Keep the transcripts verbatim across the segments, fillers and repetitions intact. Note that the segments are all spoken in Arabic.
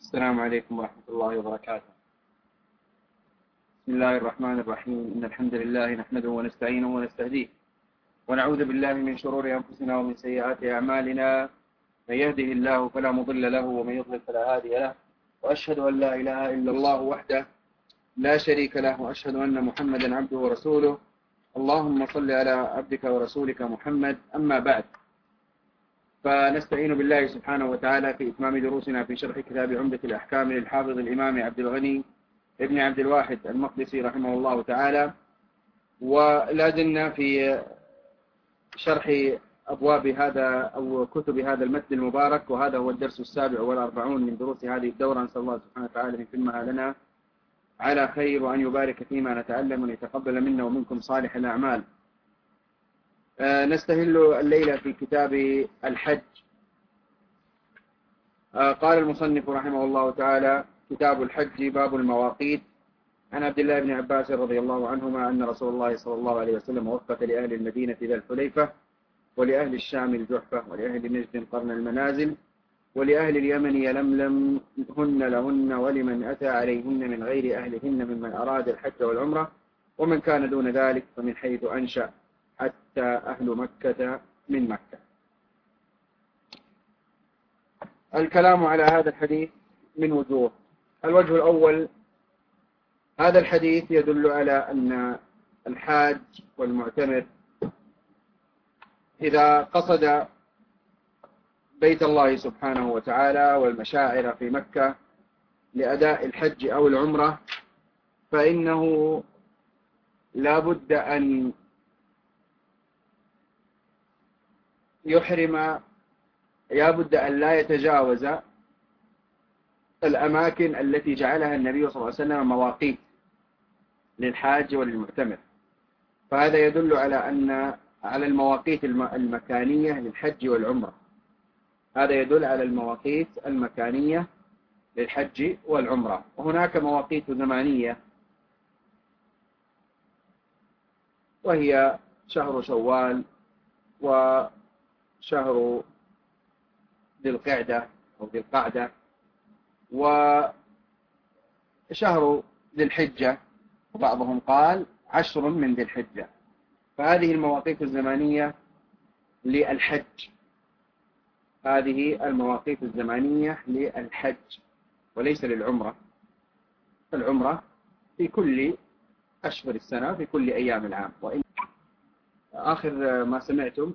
السلام عليكم ورحمة الله وبركاته. بسم الله الرحمن الرحيم. إن الحمد لله نحمده ونستعينه ونستهديه ونعوذ بالله من شرور أنفسنا ومن سيئات أعمالنا. من يهده الله فلا مضل له ومن يضلل فلا هادي له، وأشهد أن لا إله إلا الله وحده لا شريك له، وأشهد أن محمدا عبده ورسوله. اللهم صل على عبدك ورسولك محمد. أما بعد، فنستعين بالله سبحانه وتعالى في إتمام دروسنا في شرح كتاب عمدة الأحكام للحافظ الإمام عبد الغني ابن عبد الواحد المقدسي رحمه الله تعالى، ولا زلنا في شرح أبواب هذا أو كتب هذا المتن المبارك، وهذا هو الدرس السابع والأربعون من دروس هذه الدورة. نسأل الله سبحانه وتعالى أن يتمها لنا على خير، وأن يبارك فيما نتعلم، وأن يتقبل منا ومنكم صالح الأعمال. نستهل الليلة في كتاب الحج. قال المصنف رحمه الله تعالى: كتاب الحج، باب المواقيت. عن عبد الله بن عباس رضي الله عنهما أن رسول الله صلى الله عليه وسلم وقت لأهل المدينة ذا الحليفة، ولأهل الشام الجحفة، ولأهل نجد قرن المنازل، ولأهل اليمن يلملم هن لهن، ولمن أتى عليهن من غير أهلهن ممن أراد الحج والعمرة، ومن كان دون ذلك فمن حيث أنشأ، حتى أهل مكة من مكة. الكلام على هذا الحديث من وجوه. الوجه الأول: هذا الحديث يدل على أن الحاج والمعتمر إذا قصد بيت الله سبحانه وتعالى والمشاعر في مكة لأداء الحج أو العمرة، فإنه لا بد أن يحرم، لا بد أن لا يتجاوز الأماكن التي جعلها النبي صلى الله عليه وسلم مواقيت للحاج وللمعتمر. فهذا يدل على أن على المواقيت المكانية للحج والعمرة. هذا يدل على المواقيت المكانية للحج والعمرة. وهناك مواقيت زمانية، وهي شهر شوال وشهر ذي القعدة أو ذي القعدة وشهر ذي الحجة، وبعضهم قال عشر من ذي الحجة. فهذه المواقيت الزمانية للحج، هذه المواقيت الزمانية للحج وليس للعمرة. العمرة في كل أشهر السنة، في كل أيام العام. وإن آخر ما سمعتم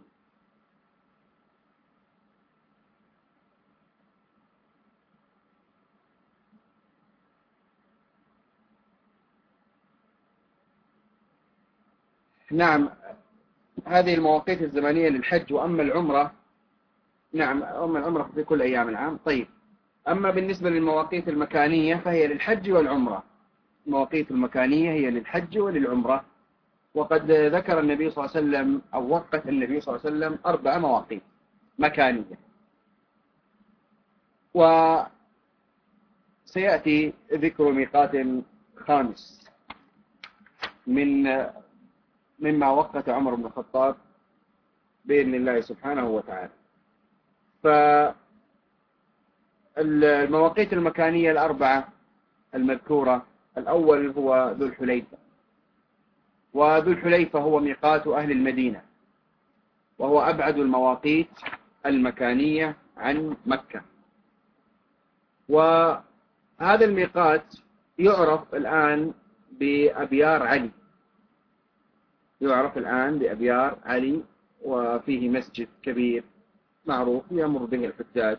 نعم، هذه المواقيت الزمانية للحج. وأما العمرة، نعم، أما العمرة في كل أيام العام. طيب، أما بالنسبة للمواقيت المكانية فهي للحج والعمرة. المواقيت المكانية هي للحج وللعمرة. وقد ذكر النبي صلى الله عليه وسلم أو وقت النبي صلى الله عليه وسلم أربع مواقيت مكانية. وسيأتي ذكر ميقات خامس من مما وقت عمر بن الخطاب بإذن الله سبحانه وتعالى. فالمواقيت المكانية الأربعة المذكورة: الأول هو ذو الحليفة، وذو الحليفة هو ميقات أهل المدينة، وهو أبعد المواقيت المكانية عن مكة. وهذا الميقات يعرف الآن بأبيار علي، يعرف الآن بأبيار علي، وفيه مسجد كبير معروف يمر به الحجاج.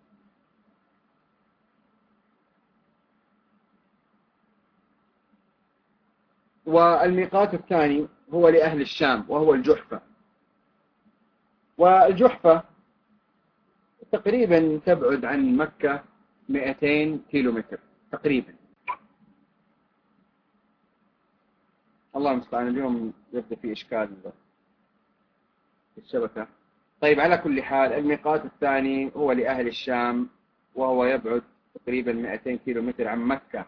والميقات الثاني هو لأهل الشام، وهو الجحفة. والجحفة تقريبا تبعد عن مكة مئتين كيلو متر تقريبا. الله المستعان، اليوم يبدأ في إشكال في الشبكة. طيب، على كل حال، الميقات الثاني هو لأهل الشام، وهو يبعد تقريبا مئتين كيلو متر عن مكة.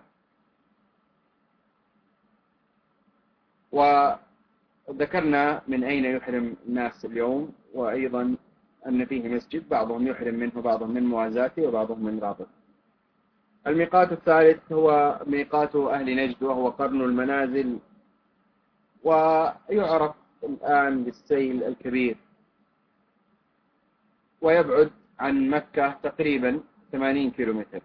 وذكرنا من أين يحرم الناس اليوم، وأيضا أن فيه مسجد بعضهم يحرم منه، بعضهم من موازاته وبعضهم من رابط. الميقات الثالث هو ميقات أهل نجد، وهو قرن المنازل، ويعرف الآن بالسيل الكبير، ويبعد عن مكة تقريبا ثمانين كيلومتر،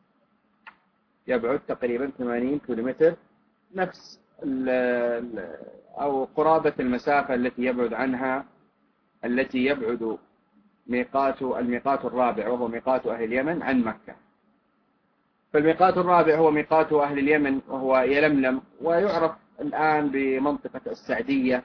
يبعد تقريبا ثمانين كيلومتر، نفس ال ال أو قرابة المسافة التي يبعد عنها التي يبعد ميقات الميقات الرابع، وهو ميقات أهل اليمن عن مكة. فالميقات الرابع هو ميقات أهل اليمن، وهو يلملم، ويعرف الآن بمنطقة السعدية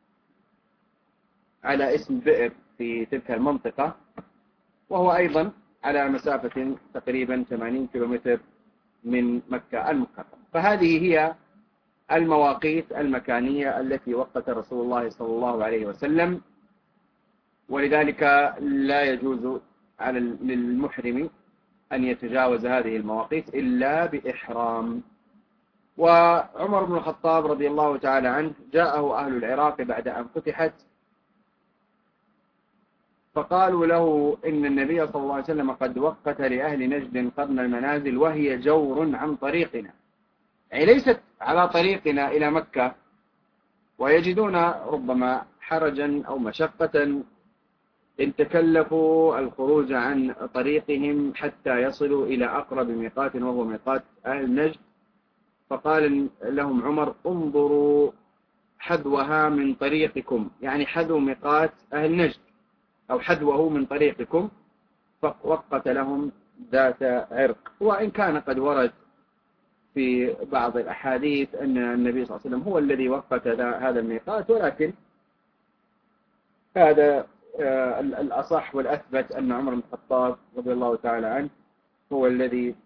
على اسم بئر في تلك المنطقة، وهو أيضا على مسافة تقريبا ثمانين كيلومتر من مكة المكرمة. فهذه هي المواقيت المكانية التي وقت رسول الله صلى الله عليه وسلم، ولذلك لا يجوز على للمحرم أن يتجاوز هذه المواقيت إلا بإحرام. وعمر بن الخطاب رضي الله تعالى عنه جاءه أهل العراق بعد أن فتحت، فقالوا له إن النبي صلى الله عليه وسلم قد وقت لأهل نجد قرن المنازل، وهي جور عن طريقنا، أي ليست على طريقنا إلى مكة، ويجدون ربما حرجا أو مشقة إن تكلفوا الخروج عن طريقهم حتى يصلوا إلى أقرب ميقات، وهو ميقات أهل نجد. فقال لهم عمر: انظروا حذوها من طريقكم، يعني حذو ميقات أهل نجد أو حذوه من طريقكم. فوقت لهم ذات عرق، وإن كان قد ورد في بعض الأحاديث أن النبي صلى الله عليه وسلم هو الذي وقت هذا الميقات، ولكن هذا الأصح والأثبت أن عمر بن الخطاب رضي الله تعالى عنه هو الذي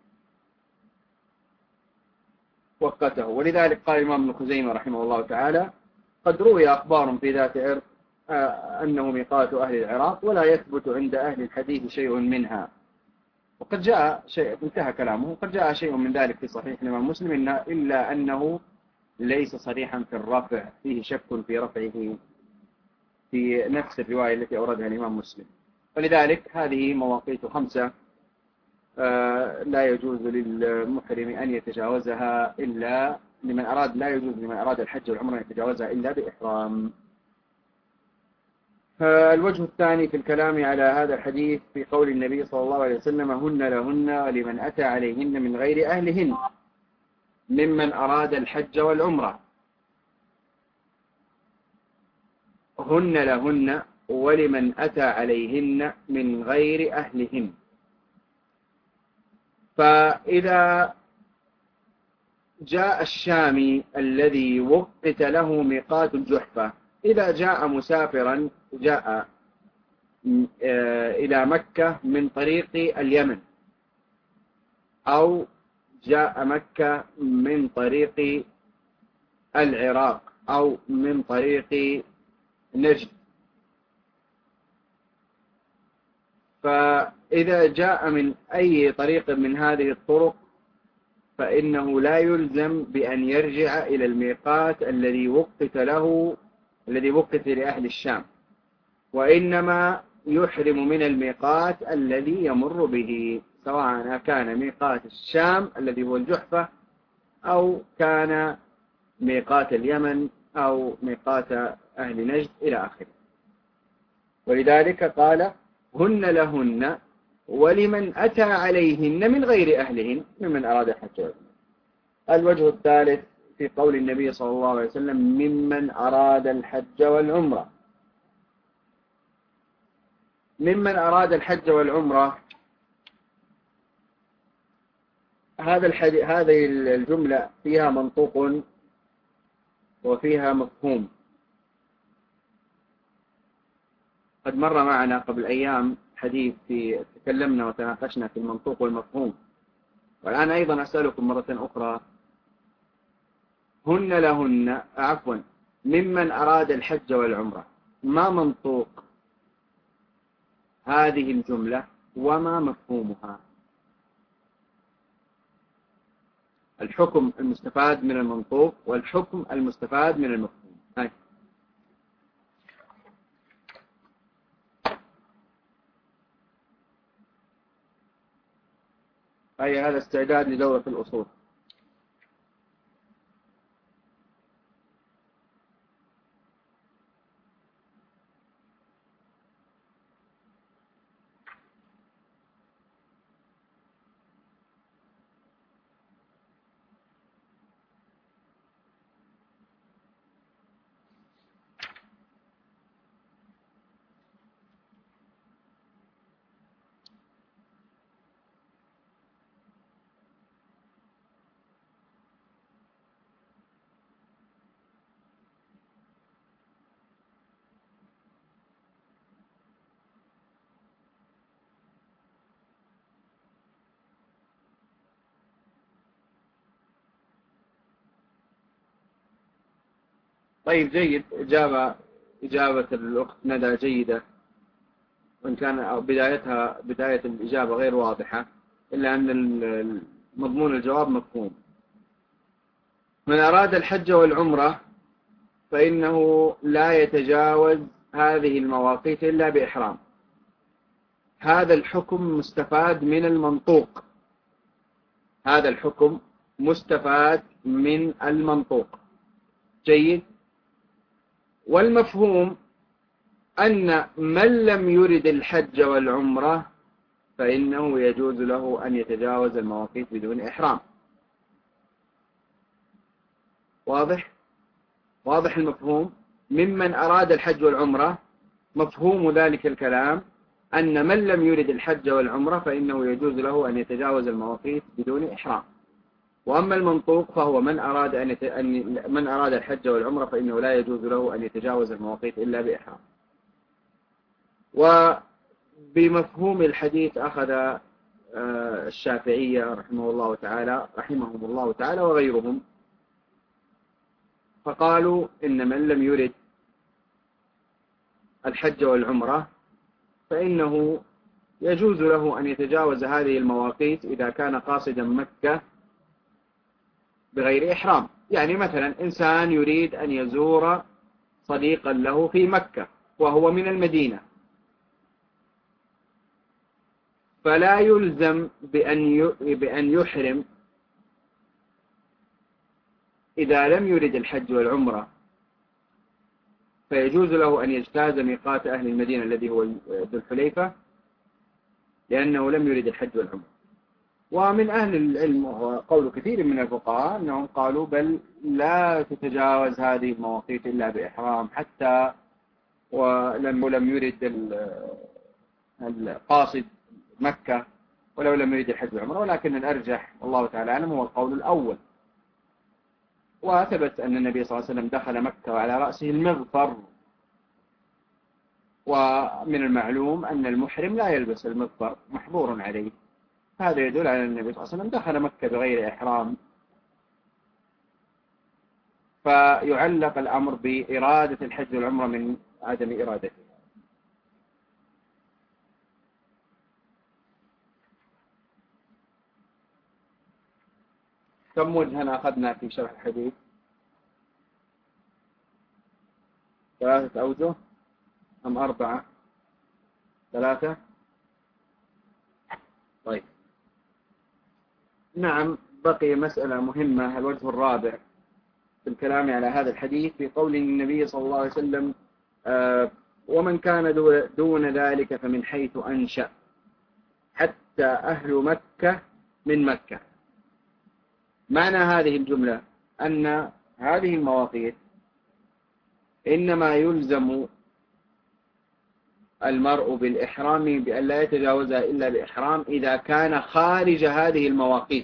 وقته. ولذلك قال الإمام ابن خزيمة رحمه الله تعالى: قد روي أخبار في ذات عرق أنه ميقات أهل العراق، ولا يثبت عند أهل الحديث شيء منها. وقد جاء شيء، انتهى كلامه، قد جاء شيء من ذلك في صحيح الإمام مسلم، إلا أنه ليس صريحا في الرفع، فيه شك في رفعه في نفس الرواية التي أوردها الإمام مسلم. فلذلك هذه مواقيت خمسة لا يجوز للمحرم أن يتجاوزها إلا لمن أراد لا يجوز لمن أراد الحج والعمرة أن يتجاوزها إلا بإحرام. الوجه الثاني في الكلام على هذا الحديث في قول النبي صلى الله عليه وسلم: هن لهن ولمن أتى عليهن من غير أهلهن ممن أراد الحج والعمرة. هن لهن ولمن أتى عليهن من غير أهلهن. فإذا جاء الشامي الذي وقت له ميقات الجحفة، إذا جاء مسافرا جاء إلى مكة من طريق اليمن، أو جاء مكة من طريق العراق، أو من طريق نجد، فإذا جاء من أي طريق من هذه الطرق فإنه لا يلزم بأن يرجع إلى الميقات الذي وقت له الذي وقت لأهل الشام، وإنما يحرم من الميقات الذي يمر به، سواء كان ميقات الشام الذي هو الجحفة، أو كان ميقات اليمن، أو ميقات أهل نجد إلى آخره. ولذلك قال: هن لهن ولمن أتى عليهن من غير أهلهن ممن أراد الحج والعمرة. الوجه الثالث في قول النبي صلى الله عليه وسلم: ممن أراد الحج والعمرة. ممن أراد الحج والعمرة، هذا الحديث هذه الجملة فيها منطوق وفيها مفهوم. قد مر معنا قبل أيام حديث في تكلمنا وتناقشنا في المنطوق والمفهوم، والآن أيضا أسألكم مرة أخرى: هن لهن عفوا ممن أراد الحج والعمرة، ما منطوق هذه الجملة وما مفهومها؟ الحكم المستفاد من المنطوق والحكم المستفاد من المفهوم. هاي. أي هذا استعداد لدورة الأصول. طيب جيد. إجابة إجابة الأخت ندى جيدة، وإن كان بدايتها بداية الإجابة غير واضحة، إلا أن مضمون الجواب مفهوم. من أراد الحج والعمرة فإنه لا يتجاوز هذه المواقيت إلا بإحرام. هذا الحكم مستفاد من المنطوق، هذا الحكم مستفاد من المنطوق. جيد. والمفهوم أن من لم يرد الحج والعمرة فإنه يجوز له أن يتجاوز المواقيت بدون إحرام. واضح؟ واضح المفهوم؟ ممن أراد الحج والعمرة مفهوم ذلك الكلام أن من لم يرد الحج والعمرة فإنه يجوز له أن يتجاوز المواقيت بدون إحرام. وأما المنطوق فهو من أراد أن يت... من أراد الحج والعمرة فإنه لا يجوز له أن يتجاوز المواقيت إلا بإحرام. وبمفهوم الحديث أخذ الشافعية رحمه الله تعالى رحمهم الله تعالى وغيرهم، فقالوا إن من لم يرد الحج والعمرة فإنه يجوز له أن يتجاوز هذه المواقيت إذا كان قاصدا مكة بغير إحرام. يعني مثلا إنسان يريد أن يزور صديقا له في مكة وهو من المدينة، فلا يلزم بأن بأن يحرم إذا لم يرد الحج والعمرة، فيجوز له أن يجتاز ميقات أهل المدينة الذي هو ذو الحليفة لأنه لم يرد الحج والعمرة. ومن أهل العلم وقول كثير من الفقهاء أنهم قالوا بل لا تتجاوز هذه المواقيت إلا بإحرام حتى ولم لم يرد القاصد مكة ولو لم يرد الحج والعمرة، ولكن الأرجح والله تعالى أعلم هو القول الأول. وثبت أن النبي صلى الله عليه وسلم دخل مكة وعلى رأسه المغفر، ومن المعلوم أن المحرم لا يلبس المغفر محظور عليه. هذا يدل على أن النبي صلى الله عليه وسلم دخل مكة بغير إحرام، فيعلق الأمر بإرادة الحج والعمرة من عدم إرادته. كم وجها أخذنا في شرح الحديث؟ ثلاثة أوجه أم أربعة؟ ثلاثة؟ طيب نعم، بقي مسألة مهمة، الوجه الرابع في الكلام على هذا الحديث في قول النبي صلى الله عليه وسلم آه ومن كان دون ذلك فمن حيث أنشأ حتى أهل مكة من مكة. معنى هذه الجملة أن هذه المواقيت إنما يلزم المرء بالإحرام بأن لا يتجاوزها إلا بإحرام إذا كان خارج هذه المواقيت.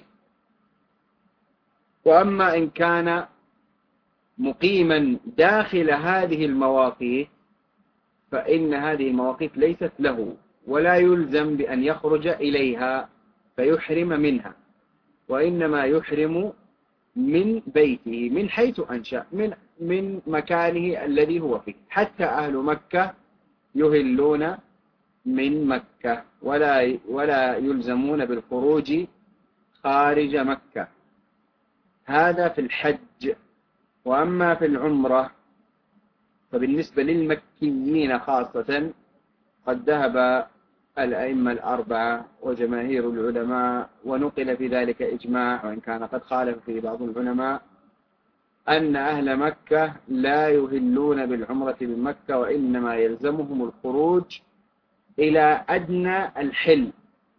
وأما إن كان مقيما داخل هذه المواقيت فإن هذه المواقيت ليست له ولا يلزم بأن يخرج إليها فيحرم منها، وإنما يحرم من بيته من حيث أنشأ من من مكانه الذي هو فيه. حتى أهل مكة يهلون من مكة ولا ولا يلزمون بالخروج خارج مكة. هذا في الحج. وأما في العمرة فبالنسبة للمكيين خاصة قد ذهب الأئمة الأربعة وجماهير العلماء، ونقل في ذلك إجماع وإن كان قد خالف في بعض العلماء، أن أهل مكة لا يهلون بالعمرة بمكة، وإنما يلزمهم الخروج إلى أدنى الحل.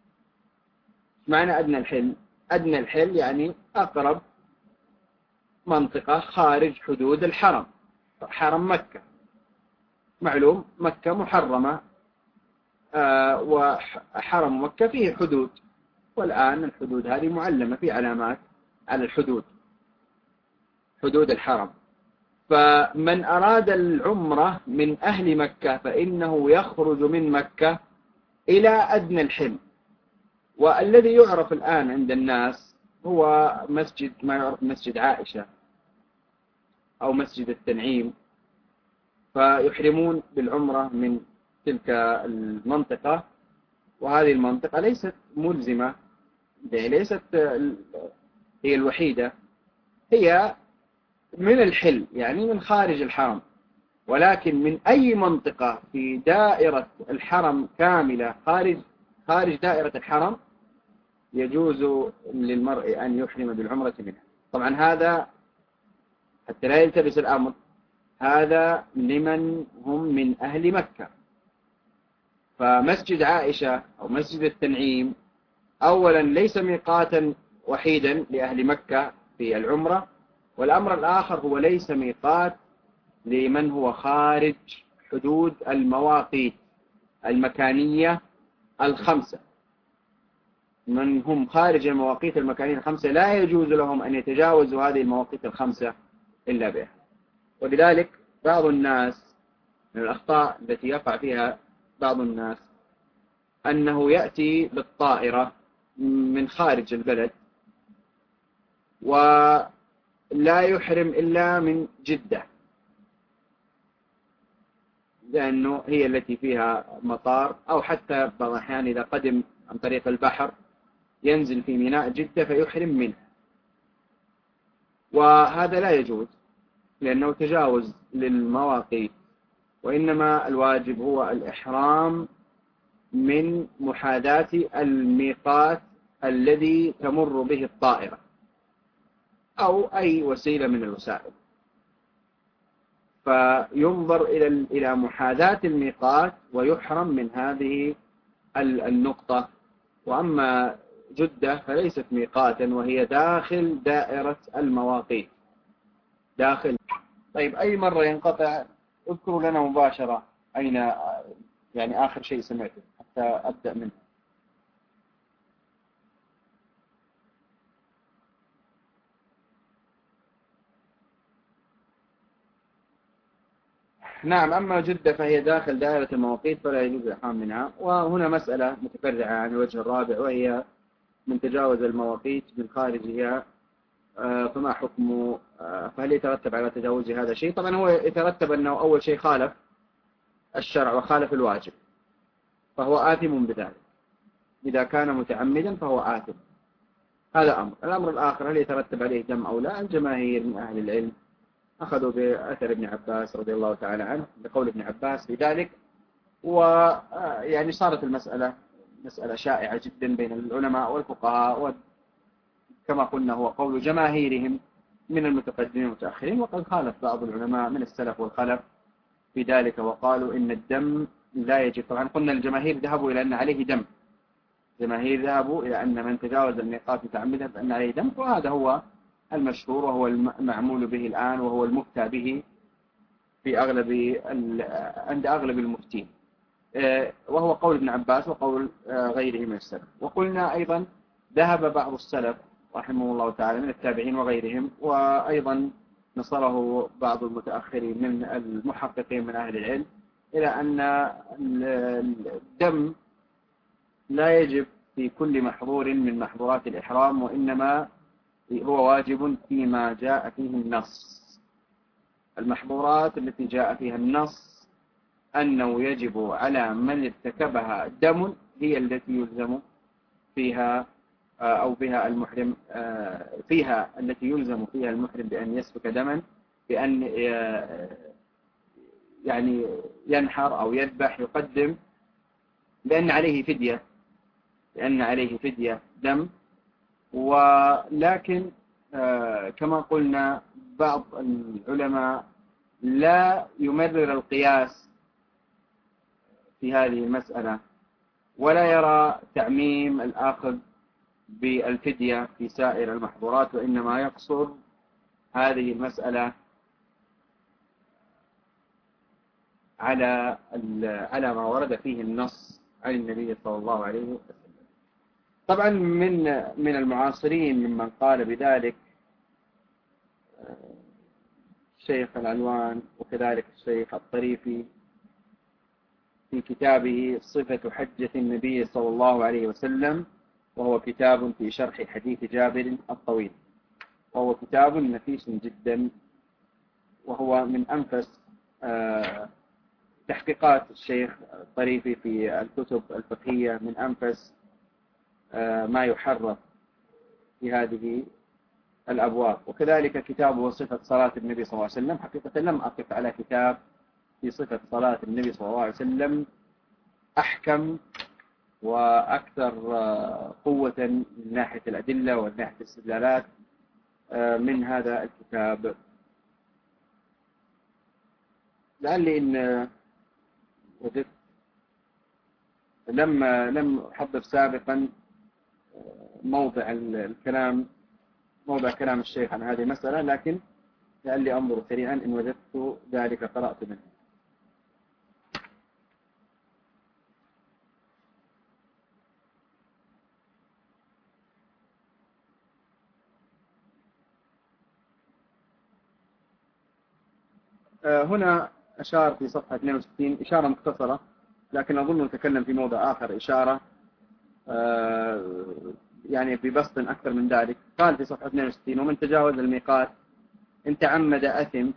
معنى أدنى الحل؟ أدنى الحل يعني أقرب منطقة خارج حدود الحرم، حرم مكة معلوم مكة محرمة، آه وحرم مكة فيه حدود، والآن الحدود هذه معلمة في علامات على الحدود، حدود الحرم. فمن أراد العمرة من أهل مكة فإنه يخرج من مكة إلى أدنى الحل. والذي يعرف الآن عند الناس هو مسجد ما يعرف مسجد عائشة أو مسجد التنعيم، فيحرمون بالعمرة من تلك المنطقة، وهذه المنطقة ليست ملزمة، ليست هي الوحيدة، هي من الحل يعني من خارج الحرم، ولكن من أي منطقة في دائرة الحرم كاملة خارج خارج دائرة الحرم يجوز للمرء أن يحرم بالعمرة منها. طبعا هذا حتى لا يلتبس الأمر، هذا لمن هم من أهل مكة. فمسجد عائشة أو مسجد التنعيم أولا ليس ميقاتا وحيدا لأهل مكة في العمرة، والأمر الآخر هو ليس ميقات لمن هو خارج حدود المواقيت المكانية الخمسة. من هم خارج المواقيت المكانية الخمسة لا يجوز لهم أن يتجاوزوا هذه المواقيت الخمسة إلا بها. ولذلك بعض الناس من الأخطاء التي يقع فيها بعض الناس أنه يأتي بالطائرة من خارج البلد ولا يحرم إلا من جدة، لأنه هي التي فيها مطار، أو حتى بعض الأحيان إذا قدم عن طريق البحر ينزل في ميناء جدة فيحرم منه، وهذا لا يجوز لأنه تجاوز للمواقيت، وإنما الواجب هو الإحرام من محاذاة الميقات الذي تمر به الطائرة أو أي وسيلة من الوسائل، فينظر إلى إلى محاذاة الميقات ويحرم من هذه النقطة. وأما جدة فليست ميقاتا وهي داخل دائرة المواقيت داخل. طيب أي مرة ينقطع؟ اذكروا لنا مباشرة أين يعني آخر شيء سمعته حتى أبدأ منه. نعم، أما جدة فهي داخل دائرة المواقيت فلا يجوز الإحرام منها. وهنا مسألة متفرعة عن الوجه الرابع، وهي من تجاوز المواقيت من خارجها فما حكمه؟ فهل يترتب على تجاوز هذا شيء؟ طبعا هو يترتب أنه أول شيء خالف الشرع وخالف الواجب، فهو آثم بذلك. إذا كان متعمدا فهو آثم، هذا أمر. الأمر الآخر هل يترتب عليه دم أو لا؟ الجماهير من أهل العلم أخذوا بأثر ابن عباس رضي الله تعالى عنه بقول ابن عباس في ذلك، ويعني صارت المسألة مسألة شائعة جدا بين العلماء والفقهاء، وكما قلنا هو قول جماهيرهم من المتقدمين والمتأخرين، وقد خالف بعض العلماء من السلف والخلف في ذلك وقالوا إن الدم لا يجب. طبعا قلنا الجماهير ذهبوا إلى أن عليه دم، جماهير ذهبوا إلى أن من تجاوز الميقات متعمدا فإن عليه دم، وهذا هو المشهور وهو المعمول به الآن وهو المفتى به في أغلب عند أغلب المفتين، وهو قول ابن عباس وقول غيره من السلف. وقلنا أيضا ذهب بعض السلف رحمه الله تعالى من التابعين وغيرهم، وأيضا نصره بعض المتأخرين من المحققين من أهل العلم، إلى أن الدم لا يجب في كل محظور من محظورات الإحرام، وإنما هو واجب فيما جاء فيه النص. المحظورات التي جاء فيها النص أنه يجب على من ارتكبها دم هي التي يلزم فيها أو بها المحرم فيها التي يلزم فيها المحرم بأن يسفك دما، بأن يعني ينحر أو يذبح، يقدم لأن عليه فدية لأن عليه فدية دم. ولكن كما قلنا بعض العلماء لا يمرر القياس في هذه المسألة، ولا يرى تعميم الآخذ بالفدية في سائر المحظورات، وإنما يقصر هذه المسألة على على ما ورد فيه النص عن النبي صلى الله عليه وسلم. طبعا من من المعاصرين ممن قال بذلك الشيخ العلوان، وكذلك الشيخ الطريفي في كتابه صفة حجة النبي صلى الله عليه وسلم، وهو كتاب في شرح حديث جابر الطويل، وهو كتاب نفيس جدا، وهو من أنفس تحقيقات الشيخ الطريفي في الكتب الفقهية، من أنفس ما يحرر في هذه الأبواب. وكذلك كتابه صفة صلاة النبي صلى الله عليه وسلم، حقيقة لم أقف على كتاب في صفة صلاة النبي صلى الله عليه وسلم أحكم وأكثر قوة من ناحية الأدلة ومن ناحية الاستدلالات من هذا الكتاب. لعلي إن وجدت لما لم أحضر سابقا موضع الكلام موضع كلام الشيخ عن هذه المسألة، لكن لعلي أنظر سريعا إن وجدت ذلك قرأت منه. هنا أشار في صفحة اثنين وستين إشارة مختصرة، لكن أظن نتكلم في موضع آخر إشارة يعني ببسط أكثر من ذلك. قال في صفحة اثنين وستين: ومن تجاوز الميقات إن تعمد أثم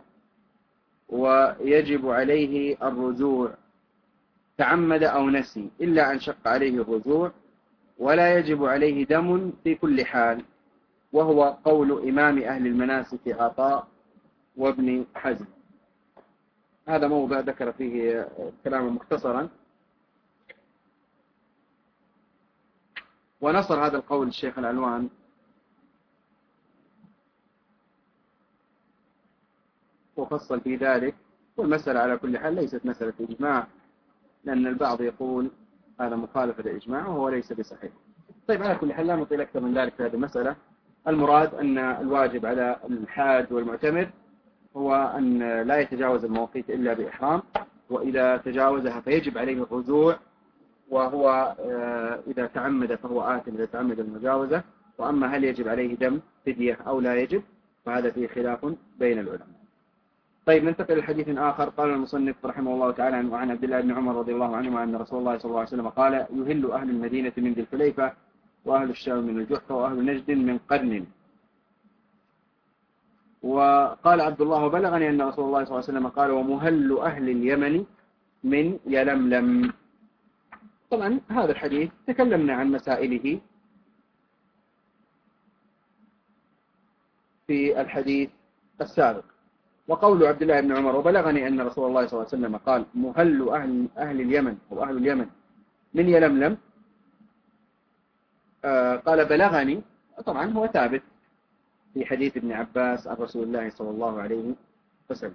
ويجب عليه الرجوع، تعمد أو نسي إلا أن شق عليه الرجوع، ولا يجب عليه دم في كل حال، وهو قول إمام أهل المناسك عطاء وابن حزم. هذا موضع ذكر فيه كلاما مختصرا، ونصر هذا القول الشيخ العلوان وفصل في ذلك. والمسألة على كل حال ليست مسألة إجماع، لأن البعض يقول هذا مخالف للإجماع وهو ليس بصحيح. طيب على كل حال لا نطيل أكثر من ذلك في هذه المسألة. المراد أن الواجب على الحاج والمعتمر هو أن لا يتجاوز المواقيت إلا بإحرام، وإذا تجاوزها فيجب عليه الرجوع، وهو إذا تعمد فهو آثم إذا تعمد المجاوزة. وأما هل يجب عليه دم فدية أو لا يجب فهذا فيه خلاف بين العلماء. طيب ننتقل لحديث آخر. قال المصنف رحمه الله تعالى: وعن عبد الله بن عمر رضي الله عنهما أن رسول الله صلى الله عليه وسلم قال: يهل أهل المدينة من ذي الحليفة، وأهل الشام من الجحفة، وأهل نجد من قرن. وقال عبد الله: وبلغني أن رسول الله صلى الله عليه وسلم قال: ومهل أهل اليمن من يلملم. طبعا هذا الحديث تكلمنا عن مسائله في الحديث السابق. وقول عبد الله بن عمر: وبلغني أن رسول الله صلى الله عليه وسلم قال: مهل أهل, أهل اليمن أو أهل اليمن من يلملم. آه قال بلغني، طبعا هو ثابت في حديث ابن عباس عن رسول الله صلى الله عليه وسلم.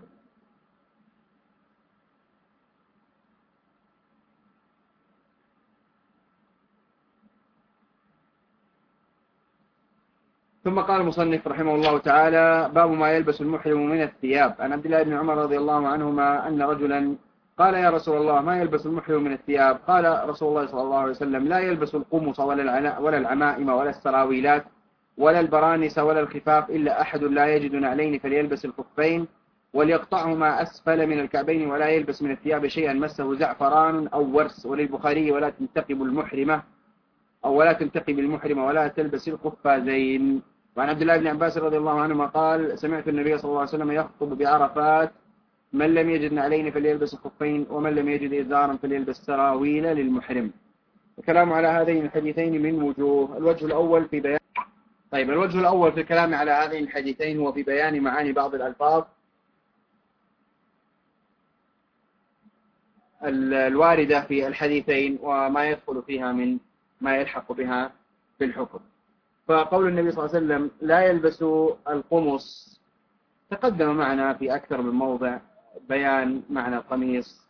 ثم قال المصنف رحمه الله تعالى: باب ما يلبس المحرم من الثياب. عن عبد الله بن عمر رضي الله عنهما أن رجلا قال: يا رسول الله ما يلبس المحرم من الثياب؟ قال رسول الله صلى الله عليه وسلم: لا يلبس القمص ولا ولا العمائم ولا السراويلات ولا البرانس ولا الخفاف إلا أحد لا يجد نعلين فليلبس الخفين وليقطعهما أسفل من الكعبين، ولا يلبس من الثياب شيئا مسه زعفران أو ورس. وللبخاري: ولا تنتقب المحرمة أو ولا تنتقب المحرمة ولا تلبس القفازين. وعن عبد الله بن عباس رضي الله عنهما قال: سمعت النبي صلى الله عليه وسلم يخطب بعرفات: من لم يجد نعلين فليلبس الخفين، ومن لم يجد إزارا فليلبس سراويل للمحرم. الكلام على هذين الحديثين من وجوه. الوجه الأول في بيان طيب الوجه الأول في الكلام على هذين الحديثين هو في بيان معاني بعض الألفاظ الواردة في الحديثين وما يدخل فيها من ما يلحق بها في الحكم. فقول النبي صلى الله عليه وسلم لا يلبس القمص تقدم معنا في أكثر من موضع بيان معنى القميص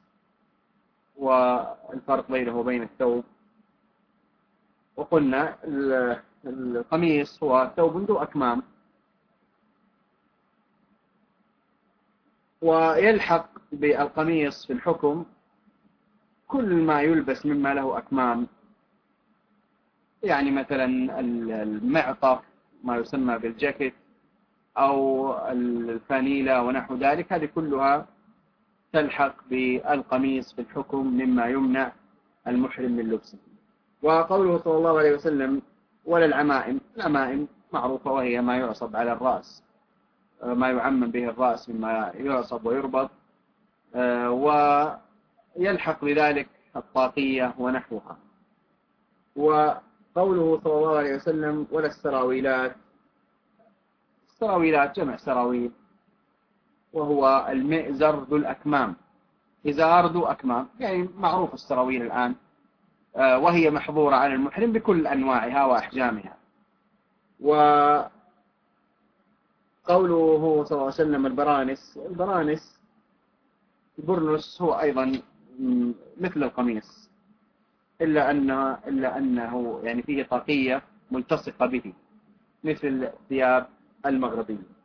والفرق بينه وبين الثوب. وقلنا القميص هو ثوب ذو أكمام، ويلحق بالقميص في الحكم كل ما يلبس مما له أكمام، يعني مثلا المعطف ما يسمى بالجاكيت أو الفانيلا ونحو ذلك، هذه كلها تلحق بالقميص في الحكم مما يمنع المحرم من لبسه. وقوله صلى الله عليه وسلم ولا العمائم، العمائم معروفة وهي ما يعصب على الرأس، ما يعمم به الرأس مما يعصب ويربط، ويلحق بذلك الطاقية ونحوها. وقوله صلى الله عليه وسلم ولا السراويلات، السراويلات جمع سراويل وهو المئزر ذو الأكمام، إزار ذو أكمام، يعني معروف السراويل الآن، وهي محظورة على المحرم بكل أنواعها وأحجامها. وقوله صلى الله عليه وسلم البرانس، البرانس البرنس هو أيضا مثل القميص إلا أنه, إلا أنه يعني فيه طاقية ملتصقة به مثل ثياب المغربية.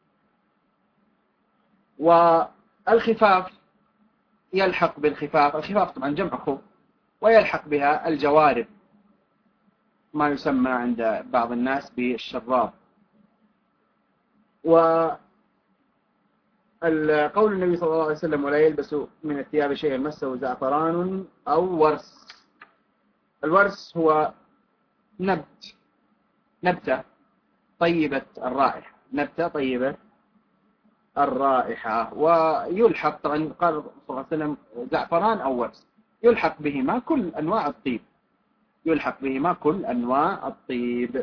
والخفاف يلحق بالخفاف، الخفاف طبعا جمع خف، ويلحق بها الجوارب ما يسمى عند بعض الناس بالشراب. وقول النبي صلى الله عليه وسلم ولا يلبس من الثياب شيئا مسه زعفران أو ورس. الورس هو نبت نبتة طيبة الرائحة، نبتة طيبة الرائحة، ويلحق طبعا قال صلى الله عليه وسلم زعفران أو ورس، يلحق بهما كل أنواع الطيب، يلحق بهما كل أنواع الطيب.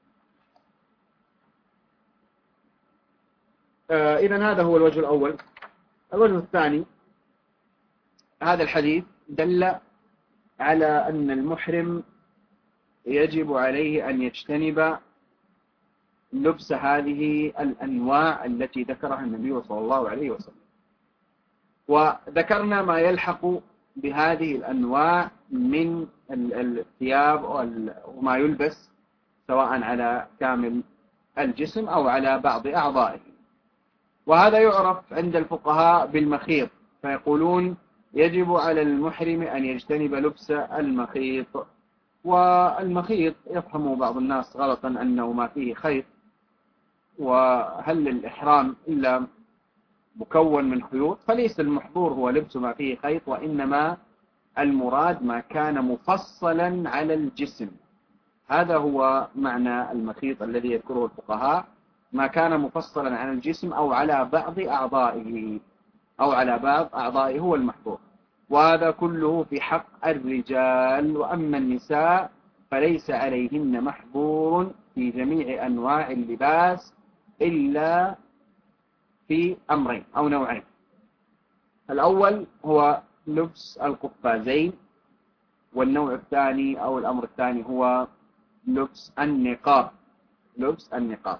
آه إذن هذا هو الوجه الأول. الوجه الثاني، هذا الحديث دل على أن المحرم يجب عليه أن يجتنب لبس هذه الأنواع التي ذكرها النبي صلى الله عليه وسلم. وذكرنا ما يلحق بهذه الأنواع من الثياب وما يلبس سواء على كامل الجسم أو على بعض أعضائه. وهذا يعرف عند الفقهاء بالمخيط، فيقولون يجب على المحرم أن يجتنب لبس المخيط. والمخيط يفهم بعض الناس غلطا أنه ما فيه خيط، وهل الإحرام إلا مكون من خيوط؟ فليس المحظور هو لبس ما فيه خيط، وإنما المراد ما كان مفصلا على الجسم. هذا هو معنى المخيط الذي يذكره الفقهاء، ما كان مفصلا على الجسم أو على بعض أعضائه أو على بعض أعضائه هو المحظور. وهذا كله في حق الرجال. وأما النساء فليس عليهن محظور في جميع أنواع اللباس إلا في أمرين أو نوعين. الأول هو لبس القفازين، والنوع الثاني أو الأمر الثاني هو لبس النقاب، لبس النقاب.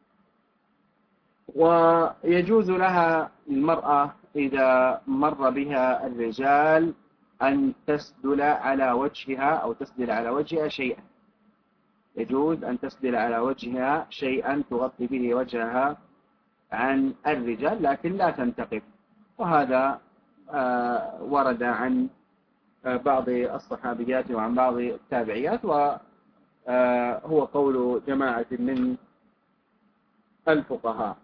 ويجوز لها المرأة إذا مر بها الرجال أن تسدل على وجهها أو تسدل على وجهها شيئا، يجوز أن تسدل على وجهها شيئا تغطي به وجهها عن الرجال، لكن لا تنتقب. وهذا آه ورد عن آه بعض الصحابيات وعن بعض التابعيات، وهو آه قول جماعة من الفقهاء.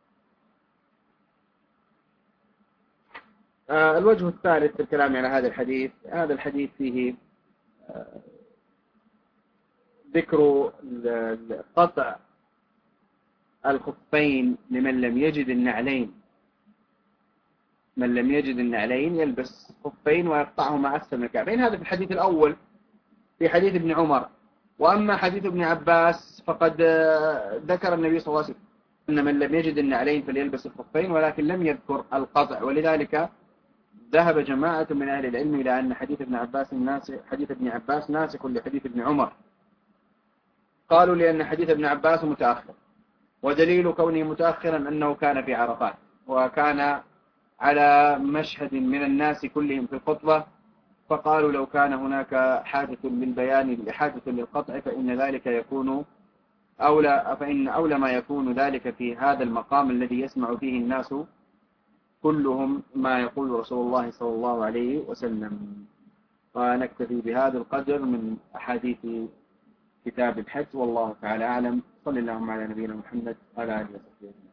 آه الوجه الثالث في الكلام على هذا الحديث، هذا الحديث فيه آه ذكر قطع الخفين لمن لم يجد النعلين. من لم يجد النعلين يلبس خفين ويقطعهما أسفل من الكعبين، هذا في الحديث الأول في حديث ابن عمر. وأما حديث ابن عباس فقد ذكر النبي صلى الله عليه وسلم أن من لم يجد النعلين فليلبس الخفين، ولكن لم يذكر القطع، ولذلك ذهب جماعة من أهل العلم إلى أن حديث ابن عباس ناسخ حديث ابن عباس ناسخ لحديث ابن عمر. قالوا لأن حديث ابن عباس متأخر، ودليل كونه متأخرا أنه كان في عرفات وكان على مشهد من الناس كلهم في الخطبة، فقالوا لو كان هناك حاجة للبيان حاجة للقطع فإن ذلك يكون أولى فإن أولى ما يكون ذلك في هذا المقام الذي يسمع فيه الناس كلهم ما يقول رسول الله صلى الله عليه وسلم. ونكتفي بهذا القدر من أحاديث كتاب الحج، والله تعالى أعلم. صلى اللهم على نبينا محمد وعلى آله وصحبه.